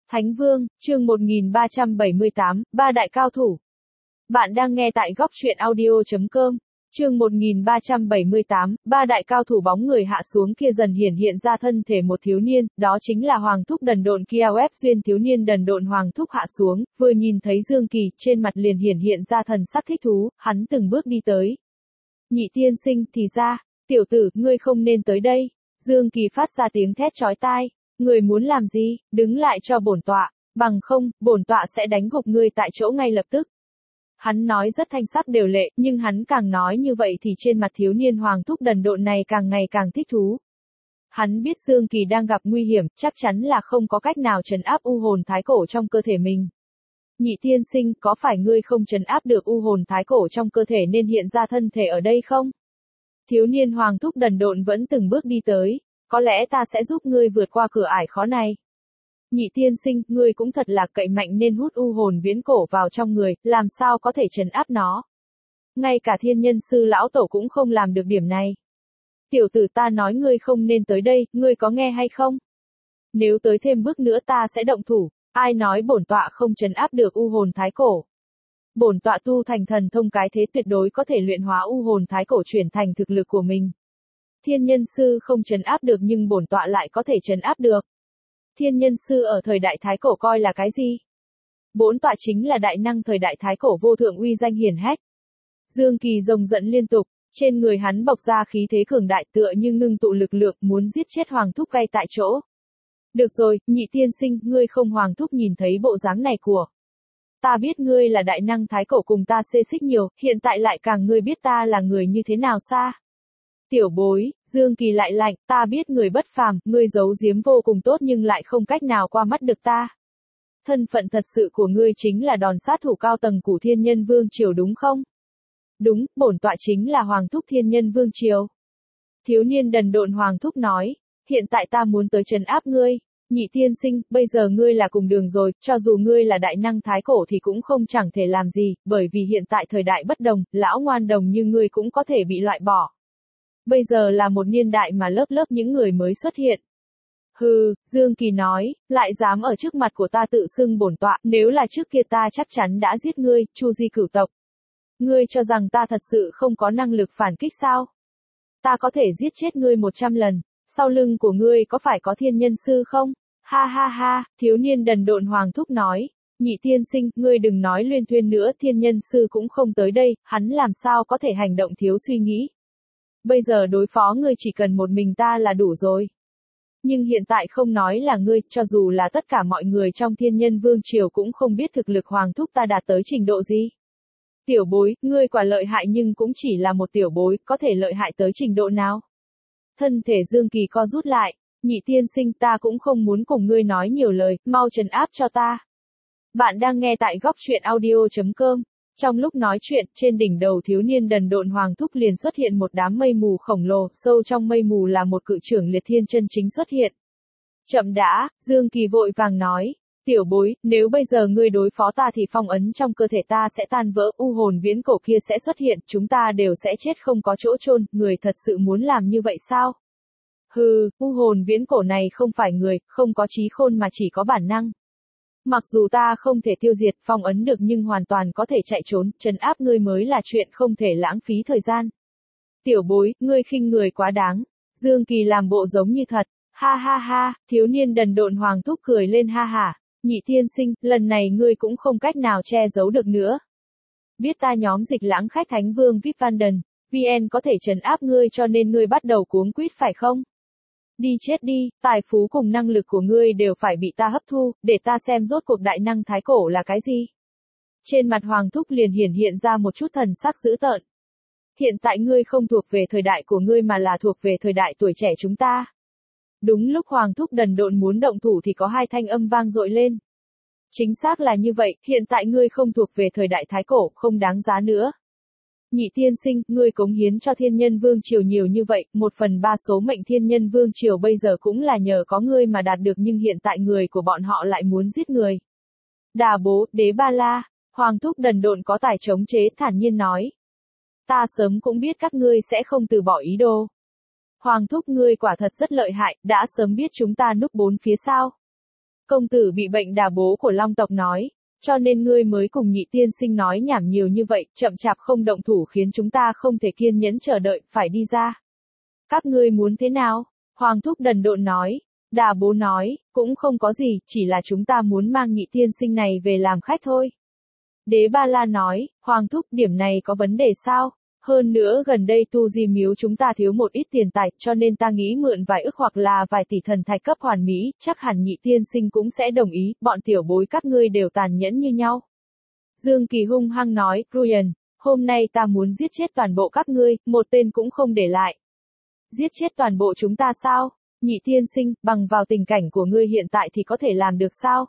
Thánh Vương, chương 1378, ba đại cao thủ. Bạn đang nghe tại góc truyện audio.com. Chương 1378, ba đại cao thủ. Bóng người hạ xuống kia dần hiển hiện ra thân thể một thiếu niên, đó chính là Hoàng Thúc đần độn kia. Web duyên thiếu niên đần độn Hoàng Thúc hạ xuống, vừa nhìn thấy Dương Kỳ, trên mặt liền hiển hiện ra thần sắc thích thú, hắn từng bước đi tới. Nhị tiên sinh, thì ra, tiểu tử, ngươi không nên tới đây. Dương Kỳ phát ra tiếng thét chói tai. Người muốn làm gì, đứng lại cho bổn tọa, bằng không, bổn tọa sẽ đánh gục ngươi tại chỗ ngay lập tức. Hắn nói rất thanh sắc đều lệ, nhưng hắn càng nói như vậy thì trên mặt thiếu niên Hoàng Thúc đần độn này càng ngày càng thích thú. Hắn biết Dương Kỳ đang gặp nguy hiểm, chắc chắn là không có cách nào trấn áp u hồn thái cổ trong cơ thể mình. Nhị tiên sinh, có phải ngươi không trấn áp được u hồn thái cổ trong cơ thể nên hiện ra thân thể ở đây không? Thiếu niên Hoàng Thúc đần độn vẫn từng bước đi tới. Có lẽ ta sẽ giúp ngươi vượt qua cửa ải khó này. Nhị tiên sinh, ngươi cũng thật là cậy mạnh nên hút u hồn viễn cổ vào trong người, làm sao có thể trấn áp nó. Ngay cả thiên nhân sư lão tổ cũng không làm được điểm này. Tiểu tử, ta nói ngươi không nên tới đây, ngươi có nghe hay không? Nếu tới thêm bước nữa ta sẽ động thủ, ai nói bổn tọa không trấn áp được u hồn thái cổ. Bổn tọa tu thành thần thông cái thế tuyệt đối có thể luyện hóa u hồn thái cổ chuyển thành thực lực của mình. Thiên nhân sư không trấn áp được nhưng bổn tọa lại có thể trấn áp được. Thiên nhân sư ở thời đại thái cổ coi là cái gì? Bổn tọa chính là đại năng thời đại thái cổ vô thượng uy danh hiển hách. Dương Kỳ rồng giận liên tục, trên người hắn bộc ra khí thế cường đại tựa như ngưng tụ lực lượng muốn giết chết Hoàng Thúc ngay tại chỗ. Được rồi, nhị tiên sinh, ngươi không. Hoàng Thúc nhìn thấy bộ dáng này của ta biết ngươi là đại năng thái cổ cùng ta xê xích nhiều, hiện tại lại càng ngươi biết ta là người như thế nào xa. Tiểu bối, Dương Kỳ lại lạnh, ta biết người bất phàm, ngươi giấu giếm vô cùng tốt nhưng lại không cách nào qua mắt được ta. Thân phận thật sự của ngươi chính là đòn sát thủ cao tầng của Thiên Nhân Vương Triều đúng không? Đúng, bổn tọa chính là Hoàng Thúc Thiên Nhân Vương Triều. Thiếu niên đần độn Hoàng Thúc nói, hiện tại ta muốn tới trấn áp ngươi. Nhị tiên sinh, bây giờ ngươi là cùng đường rồi, cho dù ngươi là đại năng thái cổ thì cũng không chẳng thể làm gì, bởi vì hiện tại thời đại bất đồng, lão ngoan đồng như ngươi cũng có thể bị loại bỏ. Bây giờ là một niên đại mà lớp lớp những người mới xuất hiện. Hừ, Dương Kỳ nói, lại dám ở trước mặt của ta tự xưng bổn tọa, nếu là trước kia ta chắc chắn đã giết ngươi, Chu Di cửu tộc. Ngươi cho rằng ta thật sự không có năng lực phản kích sao? Ta có thể giết chết ngươi 100 lần, sau lưng của ngươi có phải có thiên nhân sư không? Ha ha ha, thiếu niên đần độn Hoàng Thúc nói, nhị tiên sinh, ngươi đừng nói luyên thuyên nữa, thiên nhân sư cũng không tới đây, hắn làm sao có thể hành động thiếu suy nghĩ. Bây giờ đối phó ngươi chỉ cần một mình ta là đủ rồi. Nhưng hiện tại không nói là ngươi, cho dù là tất cả mọi người trong Thiên Nhân Vương Triều cũng không biết thực lực Hoàng Thúc ta đạt tới trình độ gì. Tiểu bối, ngươi quả lợi hại nhưng cũng chỉ là một tiểu bối, có thể lợi hại tới trình độ nào? Thân thể Dương Kỳ co rút lại, nhị tiên sinh, ta cũng không muốn cùng ngươi nói nhiều lời, mau trấn áp cho ta. Bạn đang nghe tại góc truyện audio.com. Trong lúc nói chuyện, trên đỉnh đầu thiếu niên đần độn Hoàng Thúc liền xuất hiện một đám mây mù khổng lồ, sâu trong mây mù là một cự trưởng liệt thiên chân chính xuất hiện. Chậm đã, Dương Kỳ vội vàng nói, tiểu bối, nếu bây giờ ngươi đối phó ta thì phong ấn trong cơ thể ta sẽ tan vỡ, u hồn viễn cổ kia sẽ xuất hiện, chúng ta đều sẽ chết không có chỗ chôn, người thật sự muốn làm như vậy sao? Hừ, u hồn viễn cổ này không phải người, không có trí khôn mà chỉ có bản năng. Mặc dù ta không thể tiêu diệt, phong ấn được nhưng hoàn toàn có thể chạy trốn, trấn áp ngươi mới là chuyện không thể lãng phí thời gian. Tiểu bối, ngươi khinh người quá đáng. Dương Kỳ làm bộ giống như thật. Ha ha ha, thiếu niên đần độn Hoàng Thúc cười lên ha hả. Nhị tiên sinh, lần này ngươi cũng không cách nào che giấu được nữa. Biết ta nhóm Dịch Lãng khách Thánh Vương VIP Vanden, VN có thể trấn áp ngươi cho nên ngươi bắt đầu cuống quýt phải không? Đi chết đi, tài phú cùng năng lực của ngươi đều phải bị ta hấp thu, để ta xem rốt cuộc đại năng thái cổ là cái gì. Trên mặt Hoàng Thúc liền hiển hiện ra một chút thần sắc dữ tợn. Hiện tại ngươi không thuộc về thời đại của ngươi mà là thuộc về thời đại tuổi trẻ chúng ta. Đúng lúc Hoàng Thúc đần độn muốn động thủ thì có hai thanh âm vang dội lên. Chính xác là như vậy, hiện tại ngươi không thuộc về thời đại thái cổ, không đáng giá nữa. Nhị tiên sinh, ngươi cống hiến cho Thiên Nhân Vương Triều nhiều như vậy, 1/3 số mệnh Thiên Nhân Vương Triều bây giờ cũng là nhờ có ngươi mà đạt được nhưng hiện tại người của bọn họ lại muốn giết người. Đà bố, Đế Ba La, Hoàng Thúc đần độn có tài chống chế thản nhiên nói. Ta sớm cũng biết các ngươi sẽ không từ bỏ ý đồ. Hoàng Thúc ngươi quả thật rất lợi hại, đã sớm biết chúng ta núp bốn phía sau. Công tử bị bệnh đà bố của Long tộc nói. Cho nên ngươi mới cùng nhị tiên sinh nói nhảm nhiều như vậy, chậm chạp không động thủ khiến chúng ta không thể kiên nhẫn chờ đợi, phải đi ra. Các ngươi muốn thế nào? Hoàng thúc đần độn nói. Đà bố nói, cũng không có gì, chỉ là chúng ta muốn mang nhị tiên sinh này về làm khách thôi. Đế Ba La nói, Hoàng thúc, điểm này có vấn đề sao? Hơn nữa gần đây tu di miếu chúng ta thiếu một ít tiền tài, cho nên ta nghĩ mượn vài ức hoặc là vài tỷ thần thạch cấp hoàn mỹ, chắc hẳn nhị tiên sinh cũng sẽ đồng ý, bọn tiểu bối các ngươi đều tàn nhẫn như nhau. Dương Kỳ hung hăng nói, Ruyen, hôm nay ta muốn giết chết toàn bộ các ngươi, một tên cũng không để lại. Giết chết toàn bộ chúng ta sao? Nhị tiên sinh, bằng vào tình cảnh của ngươi hiện tại thì có thể làm được sao?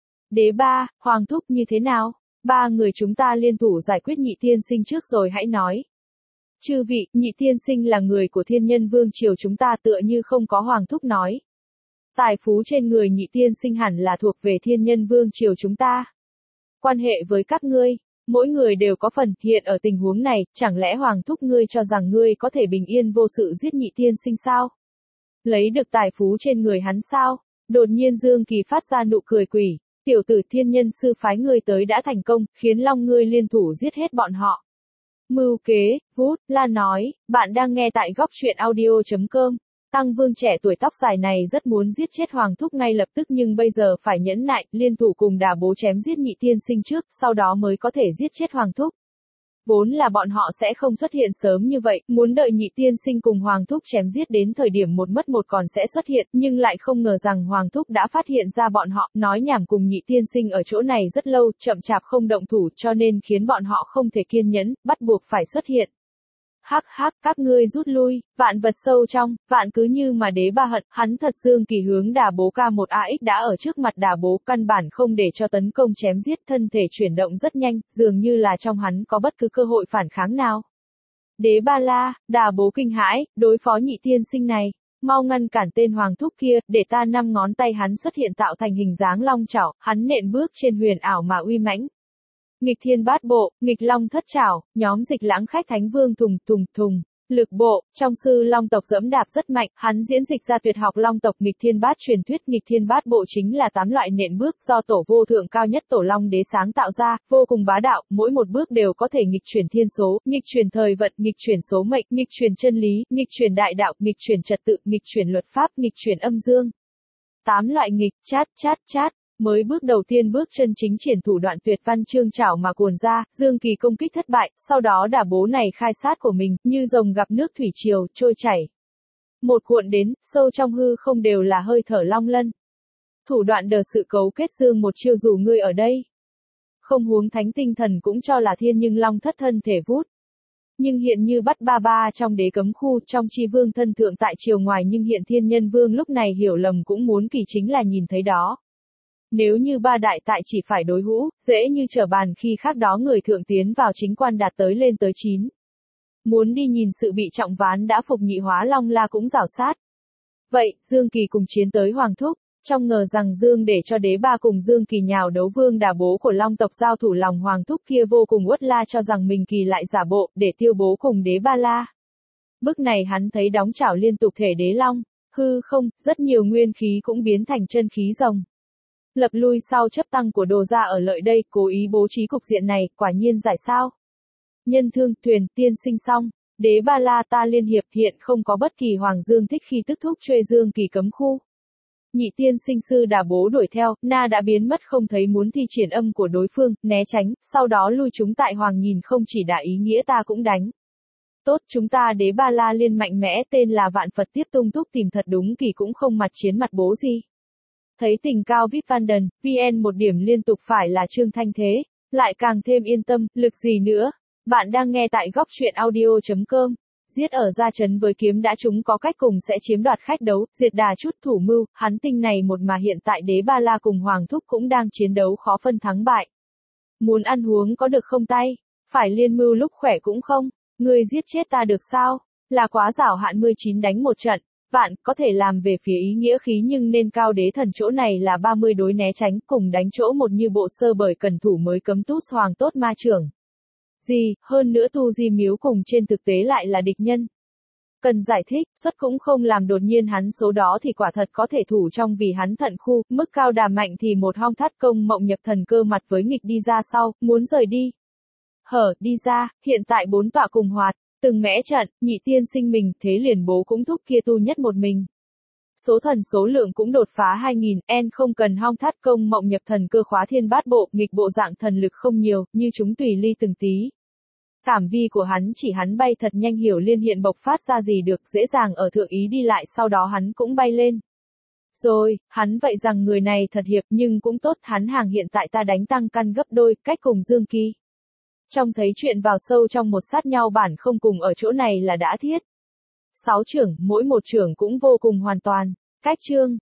Đế Ba, Hoàng thúc như thế nào? Ba người chúng ta liên thủ giải quyết nhị tiên sinh trước rồi hãy nói. Chư vị, nhị tiên sinh là người của Thiên Nhân Vương triều chúng ta tựa như không có Hoàng thúc nói. Tài phú trên người nhị tiên sinh hẳn là thuộc về Thiên Nhân Vương triều chúng ta. Quan hệ với các ngươi, mỗi người đều có phần, hiện ở tình huống này, chẳng lẽ Hoàng thúc ngươi cho rằng ngươi có thể bình yên vô sự giết nhị tiên sinh sao? Lấy được tài phú trên người hắn sao? Đột nhiên Dương Kỳ phát ra nụ cười quỷ. Tiểu tử Thiên Nhân sư phái ngươi tới đã thành công, khiến Long ngươi liên thủ giết hết bọn họ. Mưu kế, Vút, La nói, bạn đang nghe tại góc truyện audio.com. Tăng Vương trẻ tuổi tóc dài này rất muốn giết chết Hoàng thúc ngay lập tức nhưng bây giờ phải nhẫn nại, liên thủ cùng Đà bố chém giết nhị tiên sinh trước, sau đó mới có thể giết chết Hoàng thúc. Vốn là bọn họ sẽ không xuất hiện sớm như vậy, muốn đợi nhị tiên sinh cùng Hoàng thúc chém giết đến thời điểm một mất một còn sẽ xuất hiện, nhưng lại không ngờ rằng Hoàng thúc đã phát hiện ra bọn họ, nói nhảm cùng nhị tiên sinh ở chỗ này rất lâu, chậm chạp không động thủ cho nên khiến bọn họ không thể kiên nhẫn, bắt buộc phải xuất hiện. Hắc hắc, các ngươi rút lui, vạn vật sâu trong, vạn cứ như mà Đế Ba hận, hắn thật. Dương Kỳ hướng Đà bố K1AX đã ở trước mặt Đà bố, căn bản không để cho tấn công chém giết, thân thể chuyển động rất nhanh, dường như là trong hắn có bất cứ cơ hội phản kháng nào. Đế Ba La, Đà bố kinh hãi, đối phó nhị tiên sinh này, mau ngăn cản tên Hoàng thúc kia, để ta 5 ngón tay hắn xuất hiện tạo thành hình dáng long chảo, hắn nện bước trên huyền ảo mà uy mãnh. Nghịch thiên bát bộ, nghịch long thất trảo, nhóm dịch lãng khách thánh vương thùng, lực bộ, trong sư long tộc dẫm đạp rất mạnh, hắn diễn dịch ra tuyệt học long tộc nghịch thiên bát truyền thuyết. Nghịch thiên bát bộ chính là 8 loại nện bước do tổ vô thượng cao nhất tổ long đế sáng tạo ra, vô cùng bá đạo, mỗi một bước đều có thể nghịch chuyển thiên số, nghịch chuyển thời vận, nghịch chuyển số mệnh, nghịch chuyển chân lý, nghịch chuyển đại đạo, nghịch chuyển trật tự, nghịch chuyển luật pháp, nghịch chuyển âm dương. 8 loại nghịch, chát. Mới bước đầu tiên bước chân chính triển thủ đoạn tuyệt văn chương chảo mà cuồn ra, Dương Kỳ công kích thất bại, sau đó Đà bố này khai sát của mình, như rồng gặp nước thủy triều, trôi chảy. Một cuộn đến, sâu trong hư không đều là hơi thở long lân. Thủ đoạn đờ sự cấu kết Dương một chiêu dù ngươi ở đây. Không huống thánh tinh thần cũng cho là thiên nhưng long thất thân thể vút. Nhưng hiện như bắt ba trong đế cấm khu, trong chi vương thân thượng tại triều ngoài nhưng hiện Thiên Nhân Vương lúc này hiểu lầm cũng muốn kỳ chính là nhìn thấy đó. Nếu như ba đại tại chỉ phải đối hũ, dễ như trở bàn khi khác đó người thượng tiến vào chính quan đạt tới lên tới 9. Muốn đi nhìn sự bị trọng ván đã phục nhị hóa long la cũng rảo sát. Vậy, Dương Kỳ cùng chiến tới Hoàng thúc, trong ngờ rằng Dương để cho Đế Ba cùng Dương Kỳ nhào đấu Vương Đà bố của long tộc giao thủ lòng Hoàng thúc kia vô cùng uất la cho rằng mình Kỳ lại giả bộ, để tiêu bố cùng Đế Ba la. Bức này hắn thấy đóng chảo liên tục thể đế long, hư không, rất nhiều nguyên khí cũng biến thành chân khí rồng. Lập lui sau chấp tăng của đồ gia ở lợi đây, cố ý bố trí cục diện này, quả nhiên giải sao. Nhân thương, thuyền, tiên sinh xong, Đế Ba La ta liên hiệp hiện không có bất kỳ Hoàng Dương thích khi tức thúc truê Dương Kỳ cấm khu. Nhị tiên sinh sư Đà bố đuổi theo, na đã biến mất không thấy muốn thi triển âm của đối phương, né tránh, sau đó lui chúng tại Hoàng nhìn không chỉ đả ý nghĩa ta cũng đánh. Tốt, chúng ta Đế Ba La liên mạnh mẽ tên là Vạn Phật tiếp tung túc tìm thật đúng Kỳ cũng không mặt chiến mặt bố gì. Thấy tình cao Vip Van Đần, VN một điểm liên tục phải là Trương Thanh Thế, lại càng thêm yên tâm, lực gì nữa. Bạn đang nghe tại góc truyện audio.com. Giết ở gia trấn với kiếm đã chúng có cách cùng sẽ chiếm đoạt khách đấu, diệt đà chút thủ mưu, hắn tinh này một mà hiện tại Đế Ba La cùng Hoàng thúc cũng đang chiến đấu khó phân thắng bại. Muốn ăn uống có được không tay? Phải liên mưu lúc khỏe cũng không? Ngươi giết chết ta được sao? Là quá giảo hạn 19 đánh một trận. Vạn, có thể làm về phía ý nghĩa khí nhưng nên cao đế thần chỗ này là 30 đối né tránh, cùng đánh chỗ một như bộ sơ bởi cần thủ mới cấm tút hoàng tốt ma trưởng. Gì, hơn nữa tu di miếu cùng trên thực tế lại là địch nhân. Cần giải thích, xuất cũng không làm đột nhiên hắn số đó thì quả thật có thể thủ trong vì hắn thận khu, mức cao đà mạnh thì một hong thắt công mộng nhập thần cơ mặt với nghịch đi ra sau, muốn rời đi. Đi ra, hiện tại bốn tọa cùng hoạt, từng mẽ trận, nhị tiên sinh mình, thế liền bố cũng thúc kia tu nhất một mình. Số thần số lượng cũng đột phá 2000, không cần hong thắt công mộng nhập thần cơ khóa thiên bát bộ, nghịch bộ dạng thần lực không nhiều, như chúng tùy ly từng tí. Cảm vi của hắn chỉ hắn bay thật nhanh hiểu liên hiện bộc phát ra gì được, dễ dàng ở thượng ý đi lại sau đó hắn cũng bay lên. Rồi, hắn vậy rằng người này thật hiệp nhưng cũng tốt, hắn hàng hiện tại ta đánh tăng căn gấp đôi, cách cùng Dương Kỳ. Trong thấy chuyện vào sâu trong một sát nhau bản không cùng ở chỗ này là đã thiết. 6 trưởng, mỗi một trưởng cũng vô cùng hoàn toàn. Cách chương.